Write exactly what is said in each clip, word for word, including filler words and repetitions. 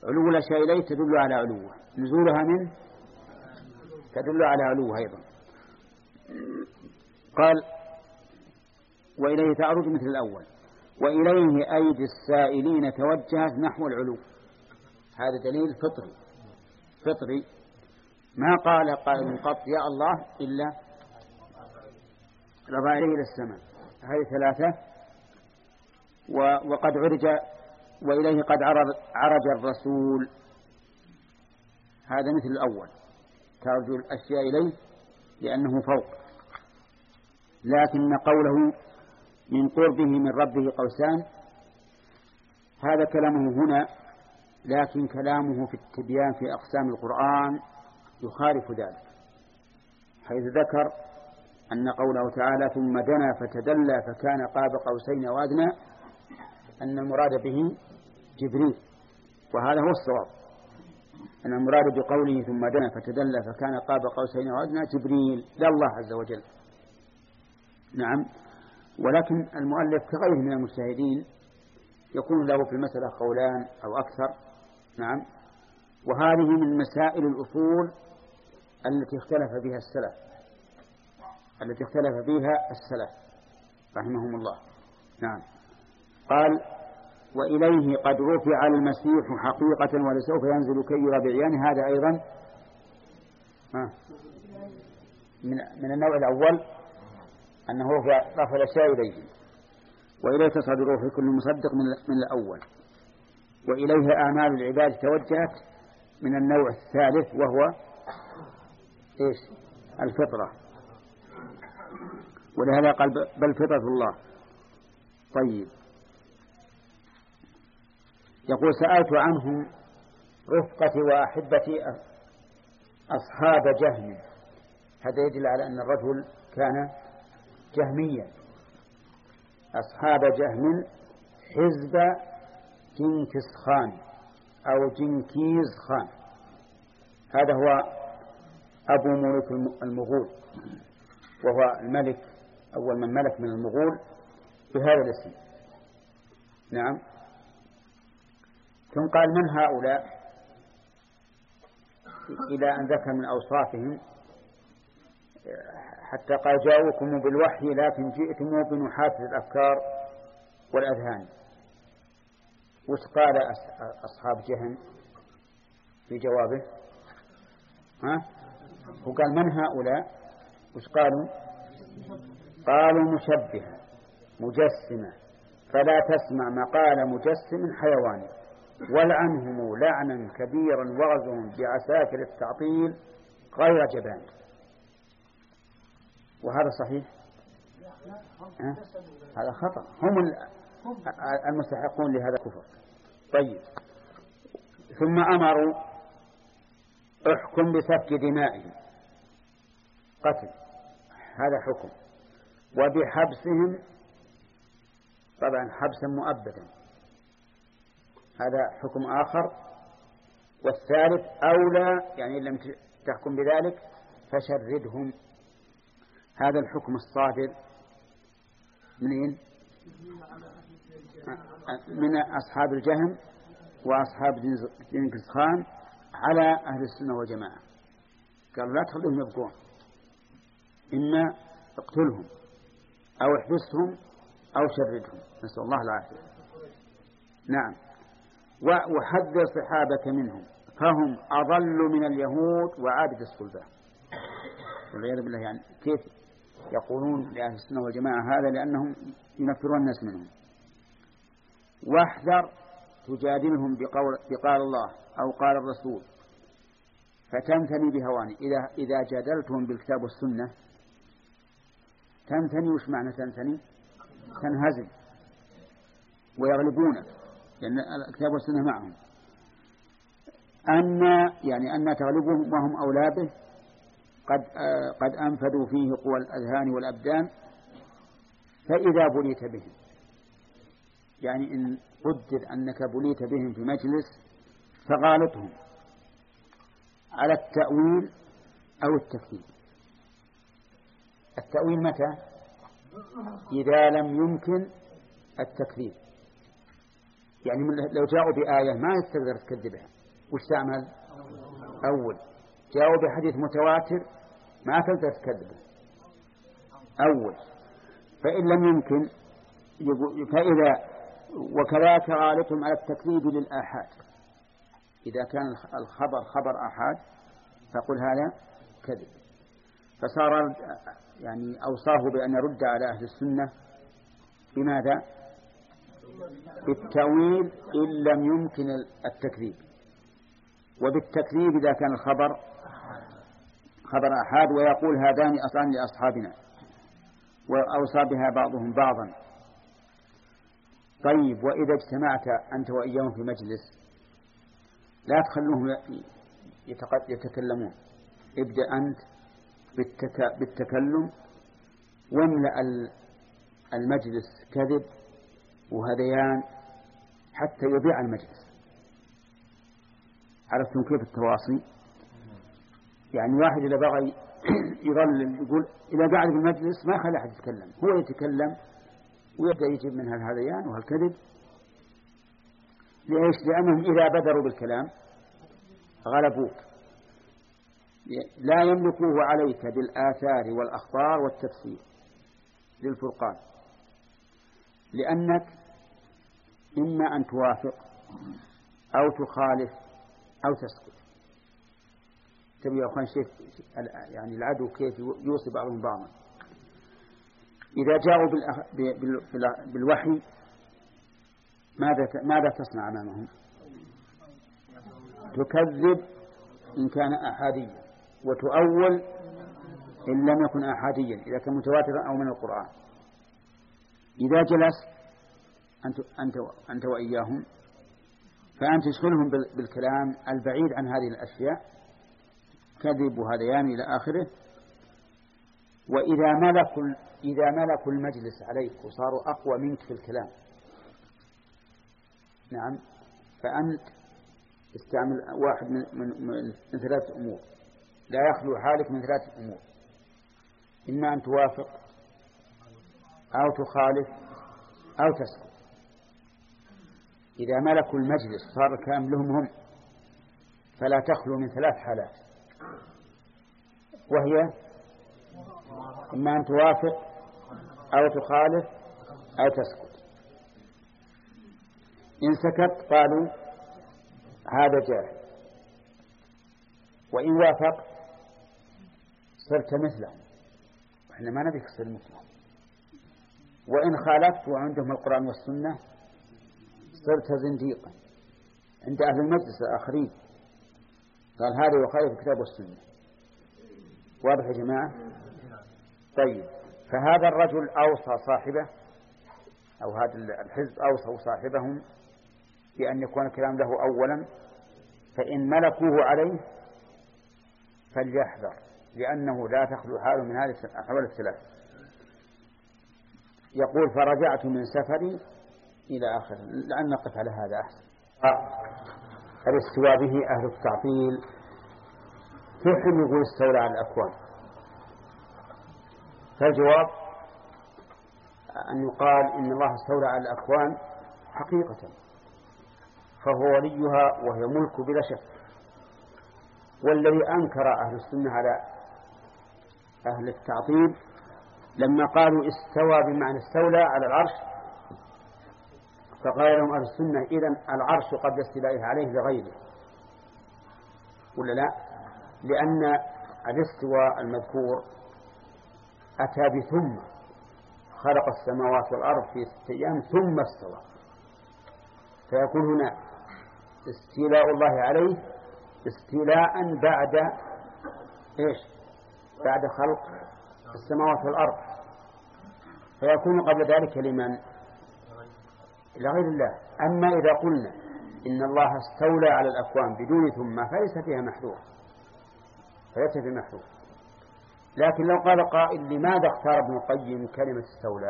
علو الأشياء إليه تدل على علوه، نزولها منه تدل على علوه أيضا. قال وإليه تعرج مثل الأول، وإليه أيدي السائلين توجهت نحو العلو. هذا دليل فطري فطري ما قال قائل قط يا الله إلا رفع إليه إلى السماء. هذه ثلاثة. وقد عرج وإليه قد عرج الرسول، هذا مثل الأول تعرج الأشياء إليه لأنه فوق، لكن قوله من قربه من ربه قوسان هذا كلامه هنا، لكن كلامه في التبيان في أقسام القرآن يخالف ذلك، حيث ذكر أن قوله تعالى ثم دنا فتدلى فكان قاب قوسين أو أدنى أن المراد به جبريل، وهذا هو الصواب، أن المراد بقوله ثم دنا فتدلى فكان قاب قوسين أو أدنى جبريل لا الله عز وجل. نعم. ولكن المؤلف كغيره من المجتهدين يكون له في المسألة قولان أو أكثر. نعم. وهذه من مسائل الأصول التي اختلف فيها السلف التي اختلف فيها السلف رحمهم الله. نعم. قال وإليه قد رفع المسيح حقيقة ولسوف ينزل كي يرى بعيانه. هذا أيضا من من النوع الأول أنه رفع رفع الأشياء إليه، وإليه تصعد الروح في كل مصدق من الأول. وإليه أعمال العباد توجهت من النوع الثالث وهو إيش؟ الفطرة، ولهذا قال بل فطرة الله. طيب، يقول سألت عنهم رفقتي وأحبتي أصحاب جهم. هذا يدل على أن الرجل كان جهميا. أصحاب جهم حزب جنكيز خان أو جنكيز خان، هذا هو أبو ملوك المغول، وهو الملك أول من ملك من المغول بهذا الاسم. نعم. ثم قال من هؤلاء إلى أن ذكر من أوصافهم حتى قال جاءوكم بالوحي لكن جئتم بنحاس الأفكار والأذهان. وش قال أصحاب جهم في جوابه؟ ها؟ وقال من هؤلاء؟ وش قالوا؟ قالوا مشبهة مجسمة فلا تسمع مقال مجسم حيواني ولعنهم لعنا كبيرا وغزهم بعساكر التعطيل غير جبان. وهذا صحيح؟ أه؟ هذا خطأ، هم المستحقون لهذا الكفر. طيب، ثم أمروا احكم بسفك دمائهم، قتل، هذا حكم، وبحبسهم، طبعا حبسا مؤبدا، هذا حكم آخر. والثالث أولى، يعني إن لم تحكم بذلك فشردهم، هذا الحكم الصادر منين؟ من أصحاب الجهم وأصحاب جنكيز خان على أهل السنة والجماعة. قالوا لا تخلوهم يبقون، إما اقتلهم أو احبسهم أو شردهم، نسأل الله العافية. نعم. وحذر صحابك منهم فهم أضل من اليهود وعابد الصلبان، والعياذ بالله. يعني كيف يقولون لأهل السنة والجماعة هذا؟ لأنهم ينفرون الناس منهم. واحذر تجادلهم بقول بقال الله أو قال الرسول فتنثني بهواني. إذا إذا جادلتهم بالكتاب والسنة تنثني. وش معنى تنثني؟ تنهزم ويغلبونك، لأن الكتاب والسنة معهم. أن يعني أن تغلبهم وهم أولاده قد قد أنفذوا فيه قوى الأذهان والأبدان، فإذا بليت بهم، يعني إن قدر أنك بليت بهم في مجلس فغالطهم على التأويل أو التكذيب. التأويل متى؟ إذا لم يمكن التكذيب، يعني لو جاءوا بآية ما تقدر تكذبها وش تعمل؟ أول. جاءوا بحديث متواتر ما تقدر تكذبه أول. فإن لم يمكن فإذا وكذلك غالبهم على التكذيب للآحاد، إذا كان الخبر خبر آحاد فقل هذا كذب. فصار يعني أوصاه بأن يرد على أهل السنة بماذا؟ بالتأويل إن لم يمكن التكذيب، وبالتكذيب إذا كان الخبر خبر آحاد، ويقول هذان أصلان لأصحابنا، وأوصى بها بعضهم بعضا. طيب وإذا اجتمعت أنت وإياهم في مجلس لا تخلوهم يتكلمون، ابدأ أنت بالتكلم واملأ المجلس كذب وهذيان حتى يبيع المجلس. عرفتم كيف التواصي؟ يعني واحد إذا بغى يظل يقول إذا قاعد في المجلس ما خلى أحد يتكلم، هو يتكلم ويبدأ يجيب من هالهذيان وهالكذب. ليش؟ لأنهم إذا بدروا بالكلام غلبوك، لا يملكوه عليك بالآثار والأخبار والتفسير للفرقان، لأنك إما أن توافق أو تخالف أو تسكت. تبي يا أخوان شيء يعني العدو كيف يوصي بعضهم بعضا. إذا جاءوا بالوحي ماذا ماذا تصنع أمامهم؟ تكذب إن كان أحاديا، وتؤول إن لم يكن أحاديا إذا كان متواترا أو من القرآن. إذا جلست أنت أنت أنت وإياهم فأنت تشغلهم بالكلام البعيد عن هذه الأشياء، كذب وهذيان إلى آخره. وإذا ملكوا إذا ملكوا المجلس عليك وصاروا أقوى منك في الكلام، نعم، فأنت استعمل واحد من, من, من ثلاث أمور، لا يخلو حالك من ثلاث أمور: إما أن توافق أو تخالف أو تسكت. إذا ملكوا المجلس صار الكلام لهم هم، فلا تخلو من ثلاث حالات، وهي إما أن توافق أو تخالف أو تسكت. إن سكت قالوا هذا جاهل، وإن وافق صرت مثله، وإحنا ما نبي تصير مثله. وإن خالفت وعندهم القرآن والسنة صرت زنديقا عند أهل المجلس الآخرين. قال هذا يخالف الكتاب والسنة. واضح يا جماعة؟ طيب، فهذا الرجل أوصى صاحبه أو هذا الحزب أوصوا صاحبهم بأن يكون الكلام له أولا، فإن ملكوه عليه فليحذر، لأنه لا تخلو حاله من هذه الأحوال الثلاث. يقول فرجعت من سفري إلى آخر. لأن نقف على هذا أحسن. الاستواء به أهل التعطيل كيف يقول استولى على الأكوان؟ فالجواب أن يقال إن الله استولى على الأكوان حقيقة، فهو وليها وهي ملك بلا شك. والذي أنكر أهل السنة على أهل التعطيل لما قالوا استوى بمعنى استولى على العرش، فقال لهم أهل السنة إذن العرش قبل استيلائه عليه لغيره، ولا لا؟ لأن الاستواء المذكور أتى بثم، خلق السماوات والأرض في ستة أيام ثم استوى، فيكون هنا استيلاء الله عليه استيلاء بعد إيش؟ بعد خلق السماوات والأرض، فيكون قبل ذلك لمن؟ لغير الله. أما إذا قلنا إن الله استولى على الأكوان بدون ثم فليس فيها محذور، فليس فيها محذور. لكن لو قال قائل لماذا اختار ابن القيم كلمة استولى؟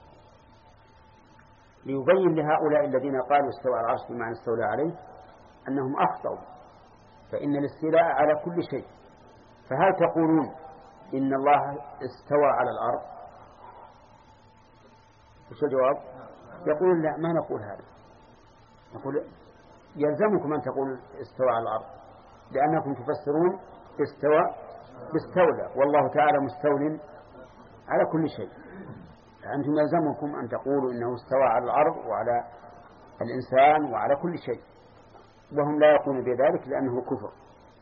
ليبين لهؤلاء الذين قالوا استوى على العرش بمعنى استولى عليه أنهم أخطأوا، فإن الاستيلاء على كل شيء. فهل تقولون إن الله استوى على الأرض؟ وش الجواب؟ يقول لا، ما نقول هذا، نقول يلزمكم أن تقولوا استوى على الأرض، لأنكم تفسرون استوى باستولى، والله تعالى مستول على كل شيء. أنتم يلزمكم أن تقولوا إنه استوى على الأرض وعلى الإنسان وعلى كل شيء، وهم لا يقولون بذلك لأنه كفر.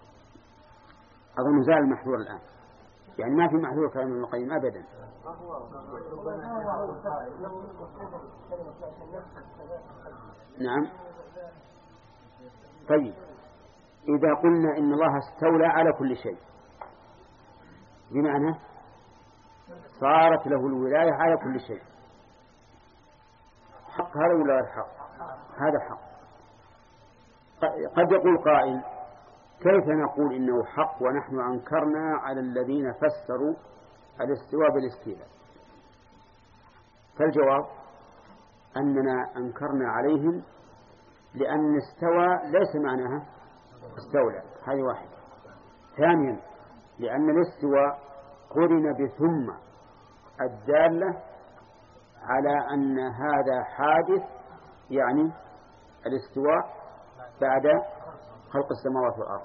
أظن زال المحذور الآن، يعني ما في محذور كلام ابن القيم أبدا. نعم. طيب إذا قلنا إن الله استولى على كل شيء، بمعنى صارت له الولاية على كل شيء، حق هذا ولا الحق؟ هذا حق. قد يقول قائل كيف نقول إنه حق ونحن أنكرنا على الذين فسروا الاستواء بالاستيلاء؟ فالجواب أننا أنكرنا عليهم لأن استوى ليس معناها استولى، هذه واحدة. ثانيا لأن الاستواء قرن بثم الدالة على أن هذا حادث، يعني الاستواء بعد خلق السماوات والأرض.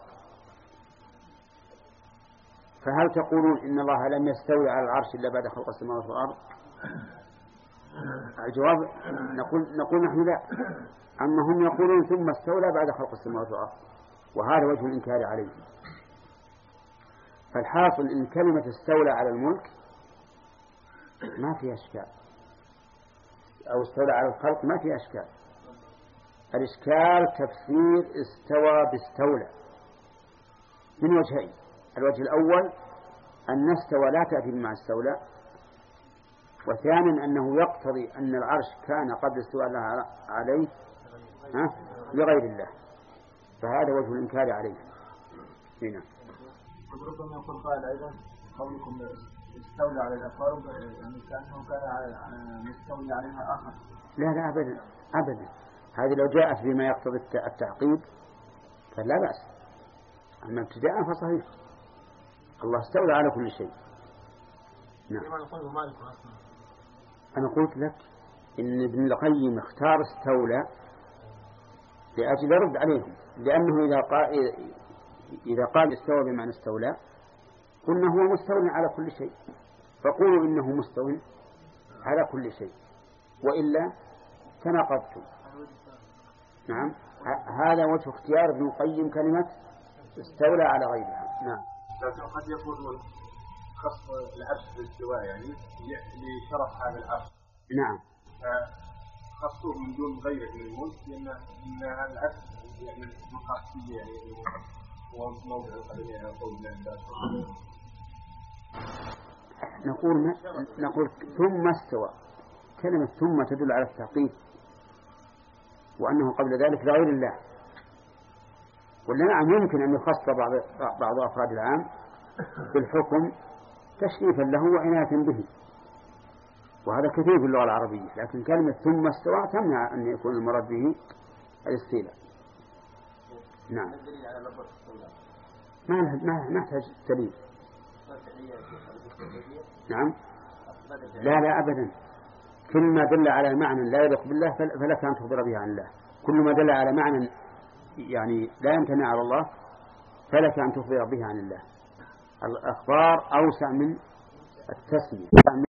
فهل تقولون إن الله لم يستوي على العرش إلا بعد خلق السماوات والأرض؟ الجواب نقول, نقول نحن لا، أما هم يقولون ثم استولى بعد خلق السماوات والأرض، وهذا وجه الإنكار عليه. فالحاصل إن كلمة استولى على الملك ما فيها أشكال، أو استولى على الخلق ما فيها أشكال. الإشكال تفسير استوى باستولى من وجهين. الوجه الأول أن استوى لا تأتي مع استولى، وثانيا أنه يقتضي أن العرش كان قبل استواء الله عليه ها لغير الله، فهذا وجه الإنكار عليه. هنا ربما يقول قائل أيضا قولكم استولى على الأقارب يعني كأنه كان مستولى عليها آخر. لا لا أبدا أبدا، هذه لو جاءت بما يقتضي التعقيد فلا بأس، أما ابتداء فصحيح الله استولى على كل شيء. نعم. أنا قلت لك إن ابن القيم اختار استولى لأجل يرد عليهم، لأنه إذا قال إذا قال استوى بمعنى استولى قلنا هو مستول على كل شيء، فقولوا إنه مستول على كل شيء، وإلا تناقضتم. نعم، هذا وجه اختيار ابن القيم كلمة استولى على غيرها. نعم. لكن قد يكون خص العرش بالاستواء يعني لشرف هذا العرش. نعم. خصوه من دون غيره من الملك، لأن إن هذا العرش يعني مقاصد يعني هو موضع القدمية قول الله. نقول ما نقول ثم استوى، كلمة ثم تدل على التعقيد، وأنه قبل ذلك لغير الله. ولا نعم يمكن أن يخص بعض بعض أفراد العام بالحكم تشريفا له وعناية به، وهذا كثير في اللغة العربية، لكن كلمة ثم استوى تمنع أن يكون المراد به الاستيلاء. نعم. ما ما نحتاج دليل. نعم. لا لا أبدا، كل ما دل على معنى لا يليق بالله فلك أن تخبر به عن الله، كل ما دل على معنى يعني لا يمتنع على الله فلك أن تخبر به عن الله. الأخبار أوسع من التسمية.